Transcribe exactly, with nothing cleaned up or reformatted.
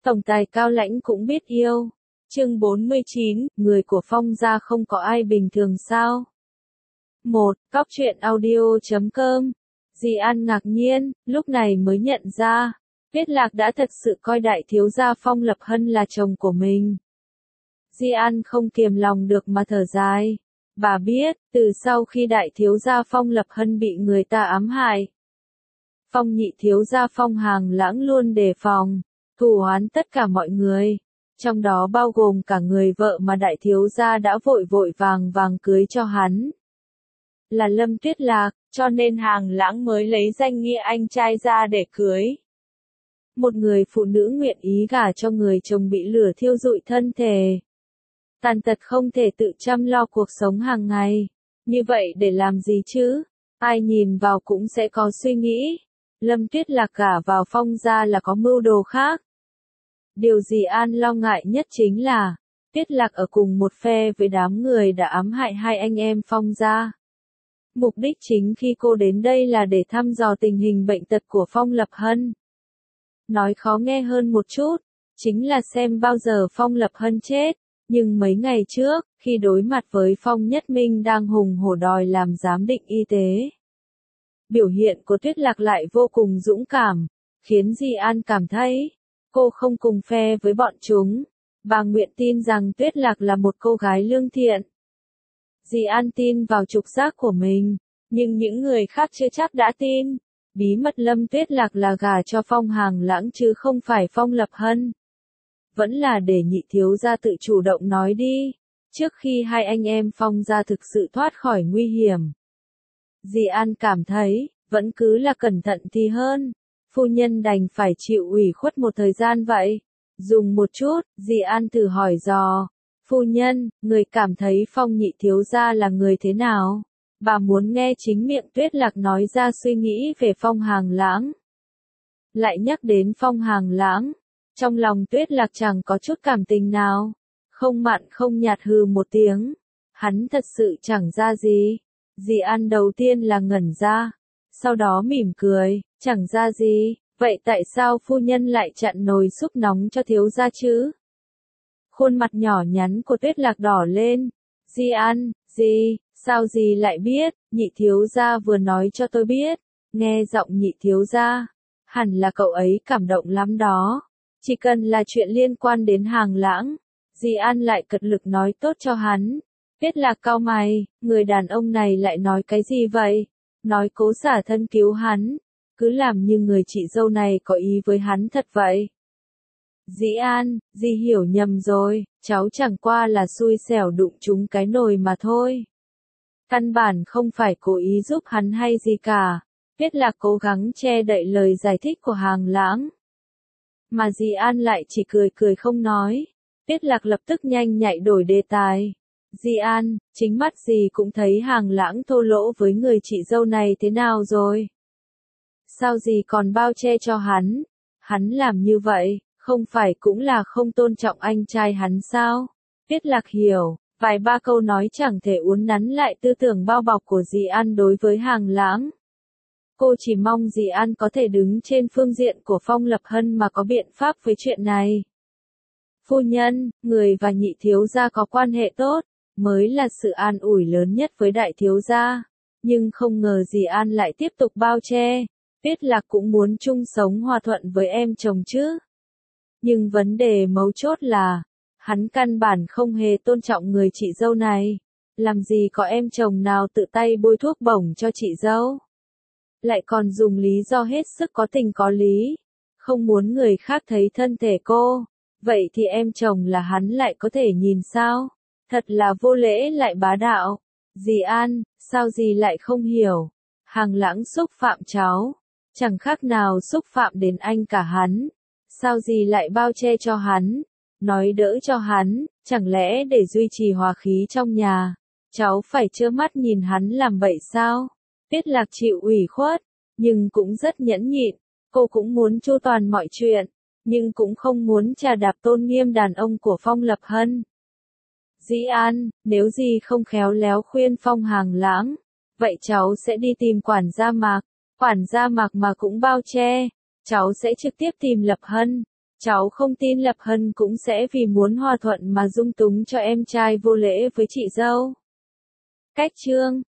Tổng tài cao lãnh cũng biết yêu. Chương bốn mươi chín, người của Phong gia không có ai bình thường sao? một. Cóc truyện audio chấm com. Di An ngạc nhiên, lúc này mới nhận ra, Tuyết Lạc đã thật sự coi đại thiếu gia Phong Lập Hân là chồng của mình. Di An không kiềm lòng được mà thở dài. Bà biết, từ sau khi đại thiếu gia Phong Lập Hân bị người ta ám hại, Phong nhị thiếu gia Phong Hàng Lãng luôn đề phòng, thù oán tất cả mọi người, trong đó bao gồm cả người vợ mà đại thiếu gia đã vội vội vàng vàng cưới cho hắn. Là Lâm Tuyết Lạc, cho nên Hàng Lãng mới lấy danh nghĩa anh trai ra để cưới. Một người phụ nữ nguyện ý gả cho người chồng bị lửa thiêu rụi thân thể, tàn tật không thể tự chăm lo cuộc sống hàng ngày. Như vậy để làm gì chứ? Ai nhìn vào cũng sẽ có suy nghĩ. Lâm Tuyết Lạc gả vào Phong gia là có mưu đồ khác. Điều Di An lo ngại nhất chính là, Tuyết Lạc ở cùng một phe với đám người đã ám hại hai anh em Phong gia. Mục đích chính khi cô đến đây là để thăm dò tình hình bệnh tật của Phong Lập Hân. Nói khó nghe hơn một chút, chính là xem bao giờ Phong Lập Hân chết. Nhưng mấy ngày trước, khi đối mặt với Phong Nhất Minh đang hùng hổ đòi làm giám định y tế, biểu hiện của Tuyết Lạc lại vô cùng dũng cảm, khiến Di An cảm thấy, cô không cùng phe với bọn chúng. Bà nguyện tin rằng Tuyết Lạc là một cô gái lương thiện. Di An tin vào trục giác của mình, nhưng những người khác chưa chắc đã tin. Bí mật Lâm Tuyết Lạc là gả cho Phong Hàng Lãng chứ không phải Phong Lập Hân. Vẫn là để nhị thiếu gia tự chủ động nói đi, trước khi hai anh em Phong gia thực sự thoát khỏi nguy hiểm. Di An cảm thấy, vẫn cứ là cẩn thận thì hơn. Phu nhân đành phải chịu ủy khuất một thời gian vậy. Dùng một chút, Di An thử hỏi dò. Phu nhân, người cảm thấy Phong nhị thiếu gia là người thế nào? Bà muốn nghe chính miệng Tuyết Lạc nói ra suy nghĩ về Phong Hàng Lãng. Lại nhắc đến Phong Hàng Lãng, trong lòng Tuyết Lạc chẳng có chút cảm tình nào. Không mặn không nhạt hừ một tiếng. Hắn thật sự chẳng ra gì. Di An đầu tiên là ngẩn ra, sau đó mỉm cười, chẳng ra gì, vậy tại sao phu nhân lại chặn nồi súp nóng cho thiếu gia chứ? Khuôn mặt nhỏ nhắn của Tuyết Lạc đỏ lên. Di An, gì, sao gì lại biết? Nhị thiếu gia vừa nói cho tôi biết. Nghe giọng nhị thiếu gia, hẳn là cậu ấy cảm động lắm đó. Chỉ cần là chuyện liên quan đến Hàng Lãng, Di An lại cật lực nói tốt cho hắn. Tuyết Lạc cau mày, người đàn ông này lại nói cái gì vậy? Nói cố xả thân cứu hắn, cứ làm như người chị dâu này có ý với hắn thật vậy. Di An, Di hiểu nhầm rồi, cháu chẳng qua là xui xẻo đụng trúng cái nồi mà thôi. Căn bản không phải cố ý giúp hắn hay gì cả. Tuyết Lạc cố gắng che đậy lời giải thích của Hàng Lãng. Mà Di An lại chỉ cười cười không nói. Tuyết Lạc lập tức nhanh nhạy đổi đề tài. Di An, chính mắt dì cũng thấy Hàng Lãng thô lỗ với người chị dâu này thế nào rồi? Sao dì còn bao che cho hắn? Hắn làm như vậy, không phải cũng là không tôn trọng anh trai hắn sao? Tuyết Lạc hiểu, vài ba câu nói chẳng thể uốn nắn lại tư tưởng bao bọc của Di An đối với Hàng Lãng. Cô chỉ mong Di An có thể đứng trên phương diện của Phong Lập Hân mà có biện pháp với chuyện này. Phu nhân, người và nhị thiếu gia có quan hệ tốt, mới là sự an ủi lớn nhất với đại thiếu gia. Nhưng không ngờ Di An lại tiếp tục bao che. Tuyết Lạc cũng muốn chung sống hòa thuận với em chồng chứ. Nhưng vấn đề mấu chốt là, hắn căn bản không hề tôn trọng người chị dâu này. Làm gì có em chồng nào tự tay bôi thuốc bổng cho chị dâu. Lại còn dùng lý do hết sức có tình có lý. Không muốn người khác thấy thân thể cô. Vậy thì em chồng là hắn lại có thể nhìn sao? Thật là vô lễ lại bá đạo. Di An, sao dì lại không hiểu? Hàng Lãng xúc phạm cháu. Chẳng khác nào xúc phạm đến anh cả hắn. Sao dì lại bao che cho hắn? Nói đỡ cho hắn, chẳng lẽ để duy trì hòa khí trong nhà? Cháu phải trơ mắt nhìn hắn làm bậy sao? Tuyết Lạc chịu ủy khuất, nhưng cũng rất nhẫn nhịn. Cô cũng muốn chu toàn mọi chuyện, nhưng cũng không muốn trà đạp tôn nghiêm đàn ông của Phong Lập Hân. Di An, nếu gì không khéo léo khuyên Phong Hàng Lãng, vậy cháu sẽ đi tìm quản gia Mạc. Quản gia Mạc mà cũng bao che, cháu sẽ trực tiếp tìm Lập Hân. Cháu không tin Lập Hân cũng sẽ vì muốn hòa thuận mà dung túng cho em trai vô lễ với chị dâu. Cách chương